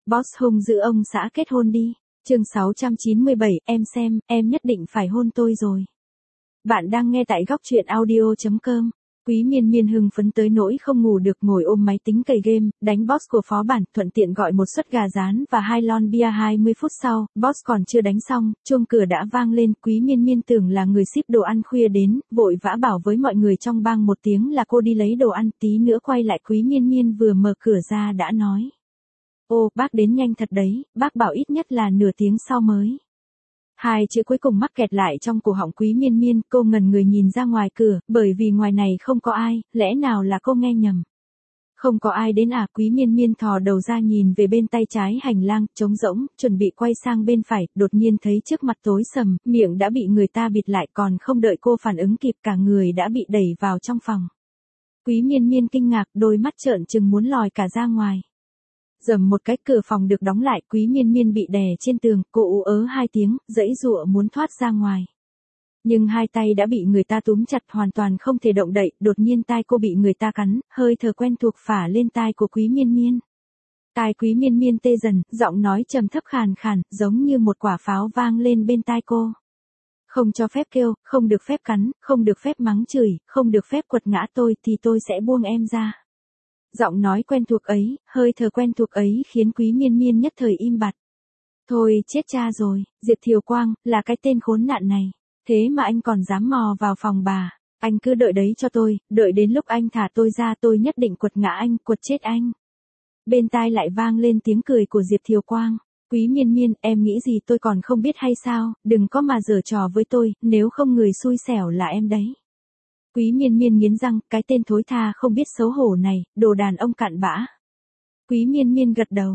Boss hung dữ ông xã kết hôn đi. Chương 697, em xem, em nhất định phải hôn tôi rồi. Bạn đang nghe tại góc truyện audio.com. Quý Miên Miên hưng phấn tới nỗi không ngủ được, ngồi ôm máy tính cày game, đánh boss của phó bản, thuận tiện gọi một suất gà rán và 2 lon bia. 20 phút sau, boss còn chưa đánh xong, chuông cửa đã vang lên. Quý Miên Miên tưởng là người ship đồ ăn khuya đến, vội vã bảo với mọi người trong bang một tiếng là cô đi lấy đồ ăn. Tí nữa quay lại, Quý Miên Miên vừa mở cửa ra đã nói: "Ô, bác đến nhanh thật đấy, bác bảo ít nhất là nửa tiếng sau mới." Hai chữ cuối cùng mắc kẹt lại trong cổ họng Quý Miên Miên, cô ngẩn người nhìn ra ngoài cửa, bởi vì ngoài này không có ai, lẽ nào là cô nghe nhầm? Không có ai đến à? Quý Miên Miên thò đầu ra nhìn về bên tay trái hành lang, trống rỗng, chuẩn bị quay sang bên phải, đột nhiên thấy trước mặt tối sầm, miệng đã bị người ta bịt lại, còn không đợi cô phản ứng kịp cả người đã bị đẩy vào trong phòng. Quý Miên Miên kinh ngạc, đôi mắt trợn trừng muốn lòi cả ra ngoài. Rầm một cái, cửa phòng được đóng lại, Quý Miên Miên bị đè trên tường, cô ú ớ hai tiếng, giãy giụa muốn thoát ra ngoài. Nhưng hai tay đã bị người ta túm chặt, hoàn toàn không thể động đậy. Đột nhiên tai cô bị người ta cắn, hơi thở quen thuộc phả lên tai của Quý Miên Miên. Tai Quý Miên Miên tê dần, giọng nói trầm thấp khàn khàn, giống như một quả pháo vang lên bên tai cô. Không cho phép kêu, không được phép cắn, không được phép mắng chửi, không được phép quật ngã tôi thì tôi sẽ buông em ra. Giọng nói quen thuộc ấy, hơi thở quen thuộc ấy khiến Quý Miên Miên nhất thời im bặt. Thôi chết cha rồi, Diệp Thiều Quang, là cái tên khốn nạn này. Thế mà anh còn dám mò vào phòng bà. Anh cứ đợi đấy cho tôi, đợi đến lúc anh thả tôi ra tôi nhất định quật ngã anh, quật chết anh. Bên tai lại vang lên tiếng cười của Diệp Thiều Quang. Quý Miên Miên, em nghĩ gì tôi còn không biết hay sao, đừng có mà giở trò với tôi, nếu không người xui xẻo là em đấy. Quý Miên Miên nghiến răng, cái tên thối tha không biết xấu hổ này, đồ đàn ông cặn bã. Quý Miên Miên gật đầu,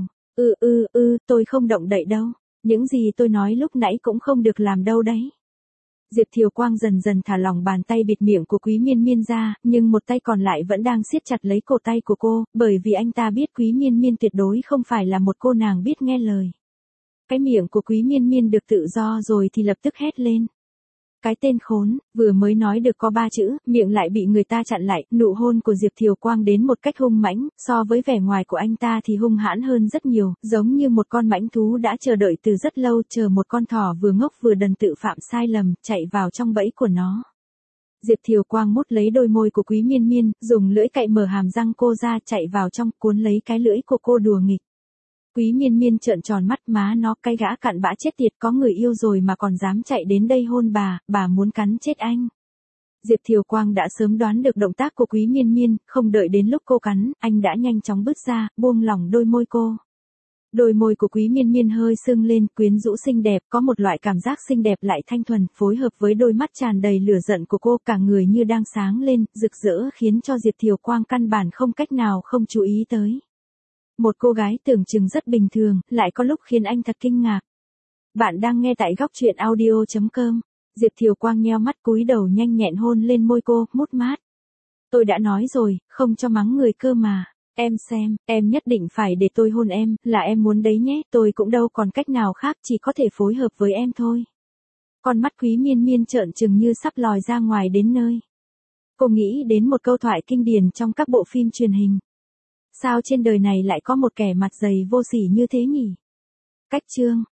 tôi không động đậy đâu, những gì tôi nói lúc nãy cũng không được làm đâu đấy. Diệp Thiều Quang dần dần thả lỏng bàn tay bịt miệng của Quý Miên Miên ra, nhưng một tay còn lại vẫn đang siết chặt lấy cổ tay của cô, bởi vì anh ta biết Quý Miên Miên tuyệt đối không phải là một cô nàng biết nghe lời. Cái miệng của Quý Miên Miên được tự do rồi thì lập tức hét lên. Cái tên khốn, vừa mới nói được có 3 chữ, miệng lại bị người ta chặn lại. Nụ hôn của Diệp Thiều Quang đến một cách hung mãnh, so với vẻ ngoài của anh ta thì hung hãn hơn rất nhiều, giống như một con mãnh thú đã chờ đợi từ rất lâu, chờ một con thỏ vừa ngốc vừa đần tự phạm sai lầm, chạy vào trong bẫy của nó. Diệp Thiều Quang mút lấy đôi môi của Quý Miên Miên, dùng lưỡi cạy mở hàm răng cô ra, chạy vào trong, cuốn lấy cái lưỡi của cô đùa nghịch. Quý Miên Miên trợn tròn mắt, má nó, cái gã cặn bã chết tiệt, có người yêu rồi mà còn dám chạy đến đây hôn bà muốn cắn chết anh. Diệp Thiều Quang đã sớm đoán được động tác của Quý Miên Miên, không đợi đến lúc cô cắn, anh đã nhanh chóng bước ra, buông lỏng đôi môi cô. Đôi môi của Quý Miên Miên hơi sưng lên, quyến rũ xinh đẹp, có một loại cảm giác xinh đẹp lại thanh thuần, phối hợp với đôi mắt tràn đầy lửa giận của cô, cả người như đang sáng lên, rực rỡ khiến cho Diệp Thiều Quang căn bản không cách nào không chú ý tới. Một cô gái tưởng chừng rất bình thường, lại có lúc khiến anh thật kinh ngạc. Bạn đang nghe tại góc truyện audio.com. Diệp Thiều Quang nheo mắt, cúi đầu nhanh nhẹn hôn lên môi cô, mút mát. Tôi đã nói rồi, không cho mắng người cơ mà. Em xem, em nhất định phải để tôi hôn em, là em muốn đấy nhé, tôi cũng đâu còn cách nào khác, chỉ có thể phối hợp với em thôi. Con mắt Quý Miên Miên trợn trừng như sắp lòi ra ngoài đến nơi. Cô nghĩ đến một câu thoại kinh điển trong các bộ phim truyền hình. Sao trên đời này lại có một kẻ mặt dày vô sỉ như thế nhỉ? Cách chương